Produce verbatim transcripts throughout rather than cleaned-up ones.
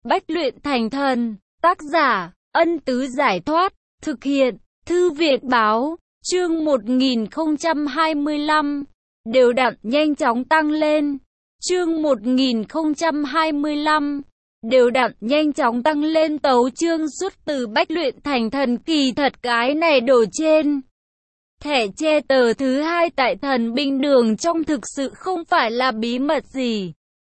Bách luyện thành thần. Tác giả, Ân Tứ Giải Thoát. Thực hiện, Thư viện Báo. Chương một nghìn không trăm hai mươi lăm. Đều đặn nhanh chóng tăng lên. Chương một nghìn không trăm hai mươi lăm. Đều đặn nhanh chóng tăng lên. Tấu chương xuất từ Bách luyện thành thần. Kỳ thật cái này đổ trên thẻ che tờ thứ hai tại thần binh đường trong thực sự không phải là bí mật gì.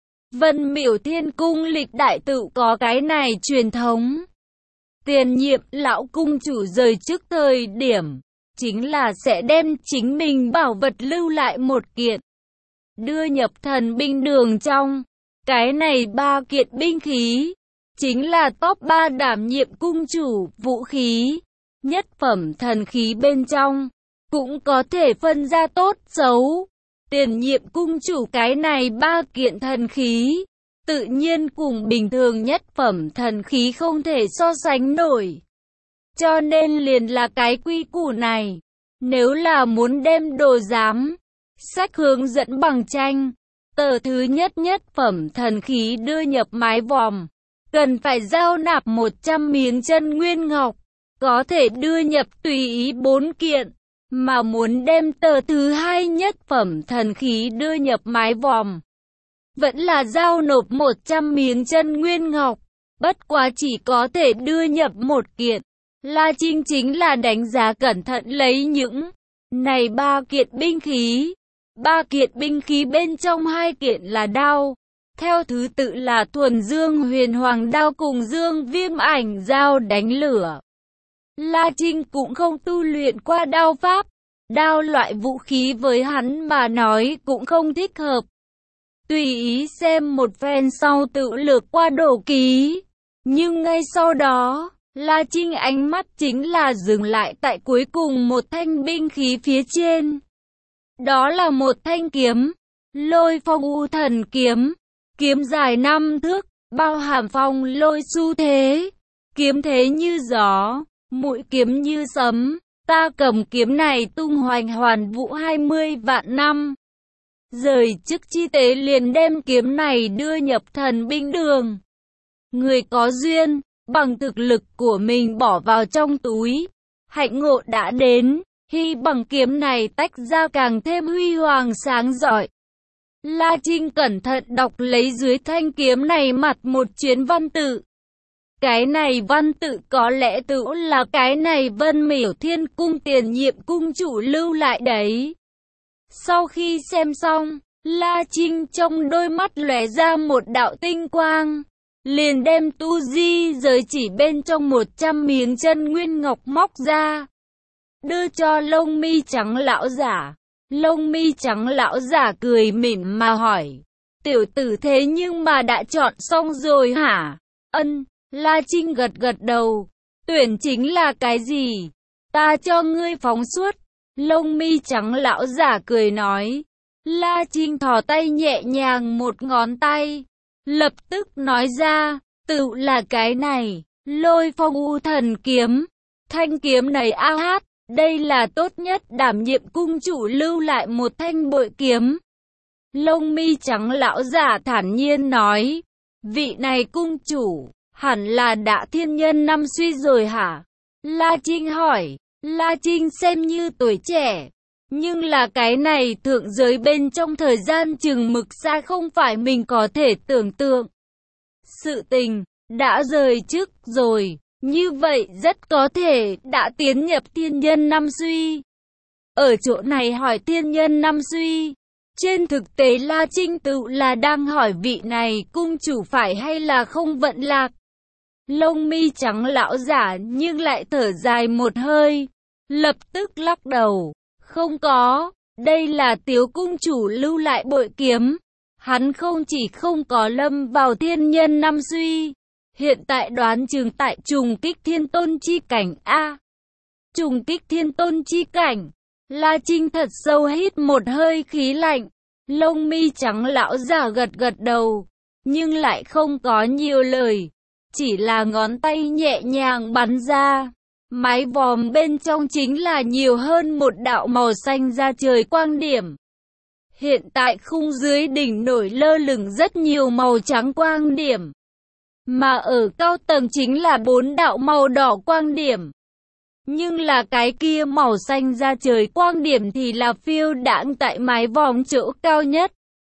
Vân Miểu Thiên Cung lịch đại tự có cái này truyền thống. Tiền nhiệm lão cung chủ rời trước thời điểm, chính là sẽ đem chính mình bảo vật lưu lại một kiện, đưa nhập thần binh đường trong. Cái này ba kiện binh khí, chính là top ba đảm nhiệm cung chủ vũ khí. Nhất phẩm thần khí bên trong, cũng có thể phân ra tốt xấu. Tiền nhiệm cung chủ cái này ba kiện thần khí, tự nhiên cùng bình thường nhất phẩm thần khí không thể so sánh nổi. Cho nên liền là cái quy củ này. Nếu là muốn đem đồ giám, sách hướng dẫn bằng tranh, tờ thứ nhất nhất phẩm thần khí đưa nhập mái vòm, cần phải giao nạp một trăm miếng chân nguyên ngọc, có thể đưa nhập tùy ý bốn kiện. Mà muốn đem tờ thứ hai nhất phẩm thần khí đưa nhập mái vòm, vẫn là giao nộp một trăm miếng chân nguyên ngọc, bất quá chỉ có thể đưa nhập một kiện. La Trinh chính là đánh giá cẩn thận lấy những này ba kiện binh khí. Ba kiện binh khí bên trong hai kiện là đao, theo thứ tự là thuần dương huyền hoàng đao cùng dương viêm ảnh dao đánh lửa. La Trinh cũng không tu luyện qua đao pháp, đao loại vũ khí với hắn mà nói cũng không thích hợp. Tùy ý xem một phen sau tự lược qua đồ ký, nhưng ngay sau đó, La Trinh ánh mắt chính là dừng lại tại cuối cùng một thanh binh khí phía trên. Đó là một thanh kiếm, Lôi Phong U Thần Kiếm, kiếm dài năm thước, bao hàm phong lôi xu thế, kiếm thế như gió, mũi kiếm như sấm. Ta cầm kiếm này tung hoành hoàn vũ hai mươi vạn năm. Rời chức chi tế liền đem kiếm này đưa nhập thần binh đường. Người có duyên, bằng thực lực của mình bỏ vào trong túi. Hạnh ngộ đã đến, hy bằng kiếm này tách ra càng thêm huy hoàng sáng rọi. La Trinh cẩn thận đọc lấy dưới thanh kiếm này mặt một chuyến văn tự. Cái này văn tự có lẽ tự là cái này Vân Miểu Thiên Cung tiền nhiệm cung chủ lưu lại đấy. Sau khi xem xong, La Trinh trong đôi mắt lóe ra một đạo tinh quang, liền đem tu di giới chỉ bên trong một trăm miếng chân nguyên ngọc móc ra, đưa cho Lông Mi Trắng lão giả. Lông Mi Trắng lão giả cười mỉm mà hỏi, tiểu tử thế nhưng mà đã chọn xong rồi hả? Ân. La Trinh gật gật đầu. Tuyển chính là cái gì? Ta cho ngươi phóng suốt. Lông Mi Trắng lão giả cười nói. La Trinh thò tay nhẹ nhàng một ngón tay, lập tức nói ra, tự là cái này, Lôi Phong U Thần Kiếm. Thanh kiếm này a hát, đây là tốt nhất đảm nhiệm cung chủ lưu lại một thanh bội kiếm. Lông Mi Trắng lão giả thản nhiên nói, vị này cung chủ hẳn là đã thiên nhân năm suy rồi hả? La Trinh hỏi. La Trinh xem như tuổi trẻ, nhưng là cái này thượng giới bên trong thời gian chừng mực xa không phải mình có thể tưởng tượng. Sự tình đã rời trước rồi, như vậy rất có thể đã tiến nhập thiên nhân năm suy. Ở chỗ này hỏi thiên nhân năm suy, trên thực tế La Trinh tự là đang hỏi vị này cung chủ phải hay là không vận lạc. Lông Mi Trắng lão giả nhưng lại thở dài một hơi, lập tức lắc đầu, không có, đây là Tiếu cung chủ lưu lại bội kiếm. Hắn không chỉ không có lâm vào thiên nhân năm suy, hiện tại đoán chừng tại trùng kích thiên tôn chi cảnh a. Trùng kích thiên tôn chi cảnh. La Trinh thật sâu hít một hơi khí lạnh. Lông Mi Trắng lão giả gật gật đầu, nhưng lại không có nhiều lời, chỉ là ngón tay nhẹ nhàng bắn ra. Mái vòm bên trong chính là nhiều hơn một đạo màu xanh da trời quang điểm. Hiện tại khung dưới đỉnh nổi lơ lửng rất nhiều màu trắng quang điểm. mà ở cao tầng chính là bốn đạo màu đỏ quang điểm. Nhưng là cái kia màu xanh da trời quang điểm thì là phiêu đãng tại mái vòm chỗ cao nhất.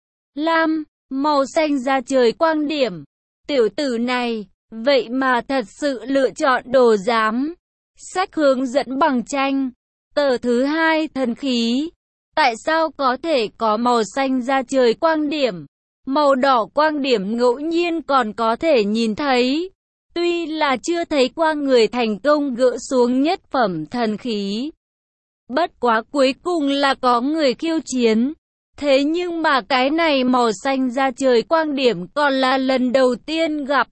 Lam, màu xanh da trời quang điểm. Tiểu tử này, vậy mà thật sự lựa chọn đồ giám. Sách hướng dẫn bằng tranh. Tờ thứ hai thần khí. Tại sao có thể có màu xanh da trời quang điểm? Màu đỏ quang điểm ngẫu nhiên còn có thể nhìn thấy. Tuy là chưa thấy qua người thành công gỡ xuống nhất phẩm thần khí. Bất quá cuối cùng là có người khiêu chiến. Thế nhưng mà cái này màu xanh da trời quang điểm còn là lần đầu tiên gặp.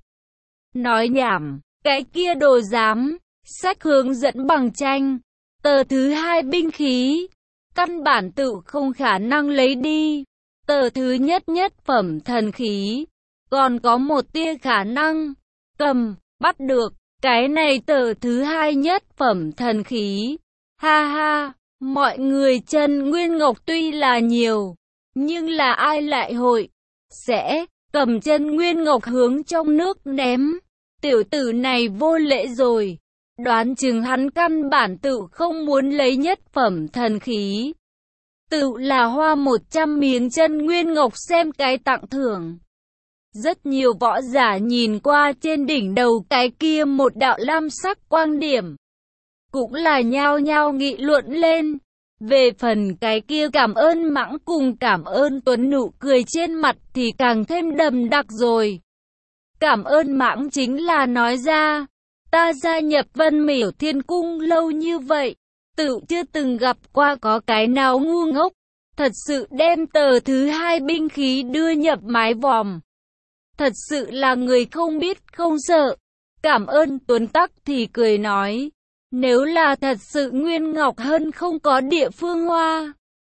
Nói nhảm, cái kia đồ giám, sách hướng dẫn bằng tranh. Tờ thứ hai binh khí. Căn bản tự không khả năng lấy đi. Tờ thứ nhất nhất phẩm thần khí. Còn có một tia khả năng. Cầm, bắt được. Cái này tờ thứ hai nhất phẩm thần khí. Ha ha, mọi người chân nguyên ngọc tuy là nhiều. Nhưng là ai lại hội sẽ cầm chân nguyên ngọc hướng trong nước ném. Tiểu tử này vô lễ rồi. Đoán chừng hắn căn bản tự không muốn lấy nhất phẩm thần khí. Tự là hoa một trăm miếng chân nguyên ngọc xem cái tặng thưởng. Rất nhiều võ giả nhìn qua trên đỉnh đầu cái kia một đạo lam sắc quang điểm. Cũng là nhao nhao nghị luận lên. Về phần cái kia cảm ơn Mãng cùng cảm ơn Tuấn nụ cười trên mặt thì càng thêm đậm đặc rồi. Cảm ơn Mãng chính là nói ra. Ta gia nhập Vân Miểu Thiên Cung lâu như vậy. Tự chưa từng gặp qua có cái nào ngu ngốc. Thật sự đem tờ thứ hai binh khí đưa nhập mái vòm. Thật sự là người không biết không sợ. Cảm ơn Tuấn Tắc thì cười nói. Nếu là thật sự Nguyên Ngọc Hân không có địa phương hoa.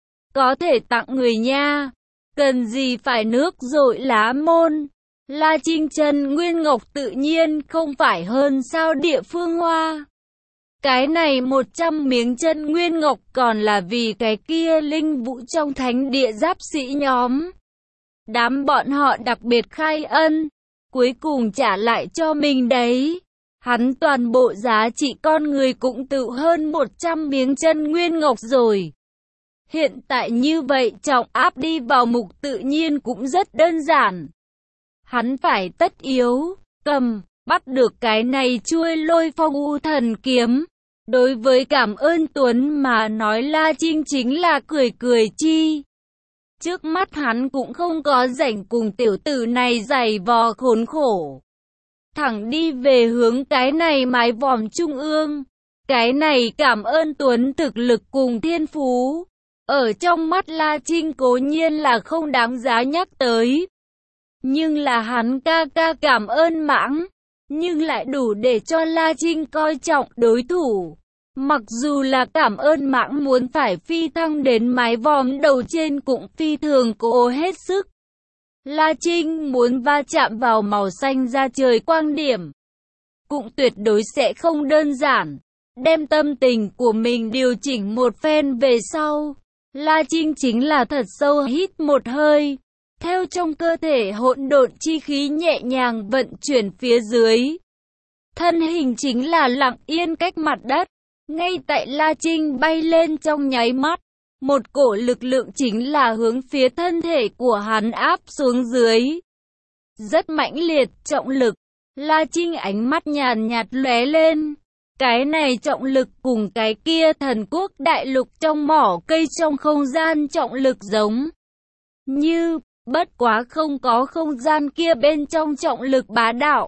Có thể tặng người nha. Cần gì phải nước dội lá môn. La Trinh Trần Nguyên Ngọc tự nhiên không phải hơn sao địa phương hoa. Cái này một trăm miếng chân Nguyên Ngọc còn là vì cái kia linh vũ trong thánh địa giáp sĩ nhóm. Đám bọn họ đặc biệt khai ân. Cuối cùng trả lại cho mình đấy. Hắn toàn bộ giá trị con người cũng tự hơn một trăm miếng chân Nguyên Ngọc rồi. Hiện tại như vậy trọng áp đi vào mục tự nhiên cũng rất đơn giản. Hắn phải tất yếu, cầm, bắt được cái này chuôi Lôi Phong U Thần Kiếm. Đối với cảm ơn Tuấn mà nói La Trinh chính là cười cười chi. Trước mắt hắn cũng không có rảnh cùng tiểu tử này giày vò khốn khổ. Thẳng đi về hướng cái này mái vòm trung ương. Cái này cảm ơn Tuấn thực lực cùng thiên phú. Ở trong mắt La Trinh cố nhiên là không đáng giá nhắc tới. Nhưng là hắn ca ca cảm ơn Mãng. Nhưng lại đủ để cho La Trinh coi trọng đối thủ. Mặc dù là cảm ơn Mãng muốn phải phi thăng đến mái vòm đầu trên cũng phi thường cố hết sức. La Trinh muốn va chạm vào màu xanh da trời quang điểm. Cũng tuyệt đối sẽ không đơn giản. Đem tâm tình của mình điều chỉnh một phen về sau. La Trinh chính là thật sâu hít một hơi. Theo trong cơ thể hỗn độn chi khí nhẹ nhàng vận chuyển phía dưới. Thân hình chính là lặng yên cách mặt đất. Ngay tại La Trinh bay lên trong nháy mắt. Một cổ lực lượng chính là hướng phía thân thể của hắn áp xuống dưới. Rất mãnh liệt trọng lực. La Trinh ánh mắt nhàn nhạt lóe lên. Cái này trọng lực cùng cái kia thần quốc đại lục trong mỏ cây trong không gian trọng lực giống như, bất quá không có không gian kia bên trong trọng lực bá đạo.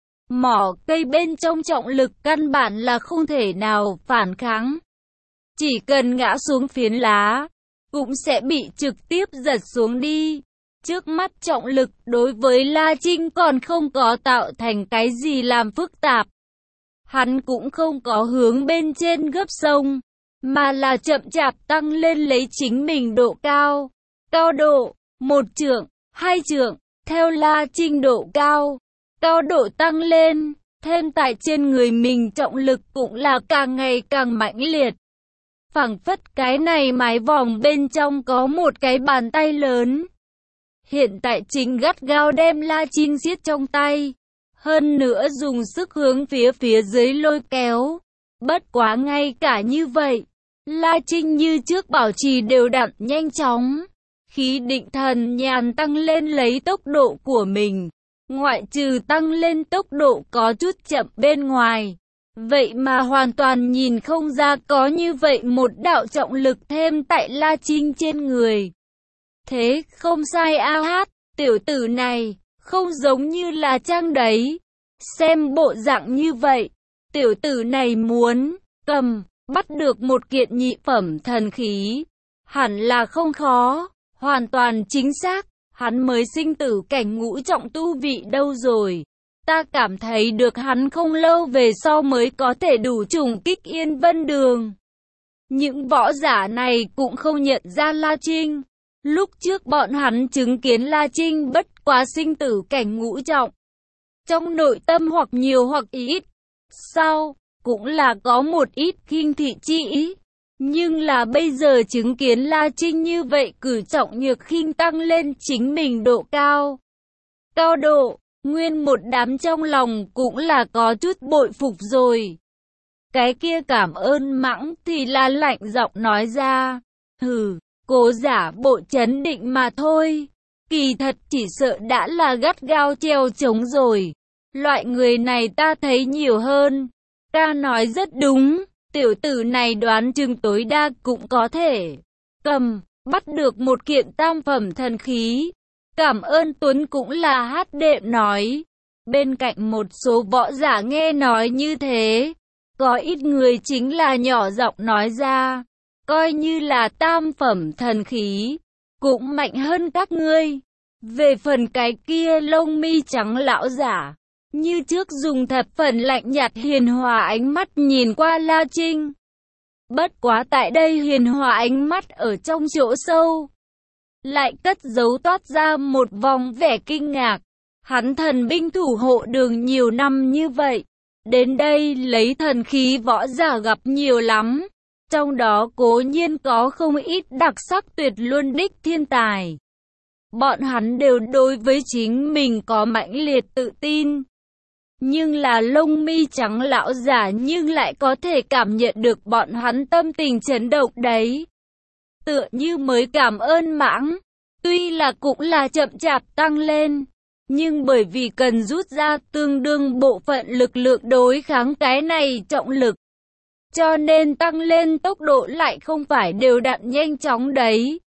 Mỏ cây bên trong trọng lực căn bản là không thể nào phản kháng. Chỉ cần ngã xuống phiến lá, cũng sẽ bị trực tiếp giật xuống đi. Trước mắt trọng lực đối với La Trinh còn không có tạo thành cái gì làm phức tạp. Hắn cũng không có hướng bên trên gấp sông, mà là chậm chạp tăng lên lấy chính mình độ cao. Cao độ, một trượng, hai trượng, theo La Trinh độ cao. Cao độ tăng lên, thêm tại trên người mình trọng lực cũng là càng ngày càng mãnh liệt. Phảng phất cái này mái vòm bên trong có một cái bàn tay lớn. Hiện tại chính gắt gao đem La Trinh siết trong tay. hơn nữa dùng sức hướng phía phía dưới lôi kéo. Bất quá ngay cả như vậy, La Trinh như trước bảo trì đều đặn nhanh chóng. Khí định thần nhàn tăng lên lấy tốc độ của mình. Ngoại trừ tăng lên tốc độ có chút chậm bên ngoài. Vậy mà hoàn toàn nhìn không ra có như vậy một đạo trọng lực thêm tại La Trinh trên người. Thế không sai a hát, tiểu tử này, không giống như là trang đấy. Xem bộ dạng như vậy, tiểu tử này muốn cầm, bắt được một kiện nhị phẩm thần khí. Hẳn là không khó, hoàn toàn chính xác, hắn mới sinh tử cảnh ngũ trọng tu vị đâu rồi. Ta cảm thấy được hắn không lâu về sau mới có thể đủ trùng kích Yên Vân Đường. Những võ giả này cũng không nhận ra La Trinh. Lúc trước bọn hắn chứng kiến La Trinh bất quá sinh tử cảnh ngũ trọng. Trong nội tâm hoặc nhiều hoặc ít, sau, cũng là có một ít khinh thị chi ý. Nhưng là bây giờ chứng kiến La Trinh như vậy cử trọng nhược khinh tăng lên chính mình độ cao. Cao độ, nguyên một đám trong lòng cũng là có chút bội phục rồi. Cái kia cảm ơn mãng thì là lạnh giọng nói ra. Hừ, cố giả bộ chấn định mà thôi. Kỳ thật chỉ sợ đã là gắt gao treo trống rồi. Loại người này ta thấy nhiều hơn. Ta nói rất đúng. Tiểu tử này đoán chừng tối đa cũng có thể cầm, bắt được một kiện tam phẩm thần khí. Cảm ơn Tuấn cũng là hát đệm nói. Bên cạnh một số võ giả nghe nói như thế, có ít người chính là nhỏ giọng nói ra. Coi như là tam phẩm thần khí, cũng mạnh hơn các ngươi. Về phần cái kia lông mi trắng lão giả, như trước dùng thập phần lạnh nhạt hiền hòa ánh mắt nhìn qua La Trinh. Bất quá tại đây hiền hòa ánh mắt ở trong chỗ sâu, lại cất giấu toát ra một vòng vẻ kinh ngạc. Hắn thần binh thủ hộ đường nhiều năm như vậy, đến đây lấy thần khí võ giả gặp nhiều lắm. Trong đó cố nhiên có không ít đặc sắc tuyệt luân đích thiên tài. Bọn hắn đều đối với chính mình có mãnh liệt tự tin. Nhưng là lông mi trắng lão giả nhưng lại có thể cảm nhận được bọn hắn tâm tình chấn động đấy. Tựa như mới cảm ơn mãng, tuy là cũng là chậm chạp tăng lên, nhưng bởi vì cần rút ra tương đương bộ phận lực lượng đối kháng cái này trọng lực, cho nên tăng lên tốc độ lại không phải đều đặn nhanh chóng đấy.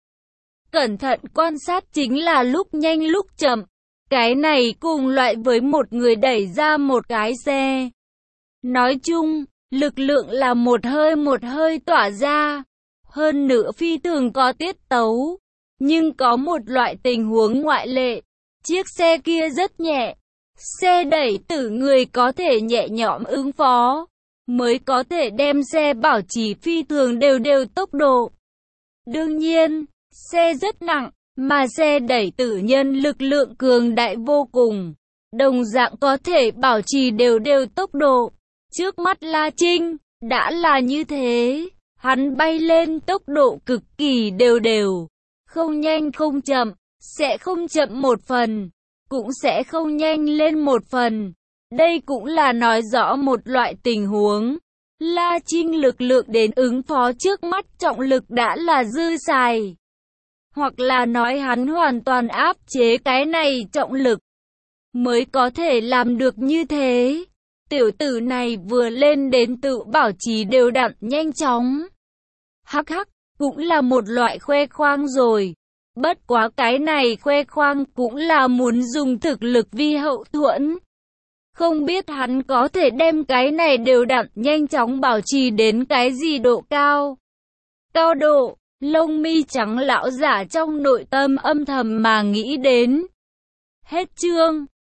Cẩn thận quan sát chính là lúc nhanh lúc chậm. Cái này cùng loại với một người đẩy ra một cái xe. Nói chung, lực lượng là một hơi một hơi tỏa ra. Hơn nữa phi thường có tiết tấu. Nhưng có một loại tình huống ngoại lệ. Chiếc xe kia rất nhẹ. Xe đẩy tử người có thể nhẹ nhõm ứng phó, mới có thể đem xe bảo trì phi thường đều đều tốc độ. Đương nhiên, xe rất nặng. Mà xe đẩy tử nhân lực lượng cường đại vô cùng, đồng dạng có thể bảo trì đều đều tốc độ. Trước mắt La Trinh, đã là như thế, hắn bay lên tốc độ cực kỳ đều đều, không nhanh không chậm, sẽ không chậm một phần, cũng sẽ không nhanh lên một phần. Đây cũng là nói rõ một loại tình huống. La Trinh lực lượng đến ứng phó trước mắt trọng lực đã là dư xài. Hoặc là nói hắn hoàn toàn áp chế cái này trọng lực, mới có thể làm được như thế. Tiểu tử này vừa lên đến tự bảo trì đều đặn nhanh chóng. Hắc hắc, cũng là một loại khoe khoang rồi. Bất quá cái này khoe khoang cũng là muốn dùng thực lực vi hậu thuẫn. Không biết hắn có thể đem cái này đều đặn nhanh chóng bảo trì đến cái gì độ cao. Cao độ. Lông mi trắng lão giả trong nội tâm âm thầm mà nghĩ đến. Hết chương.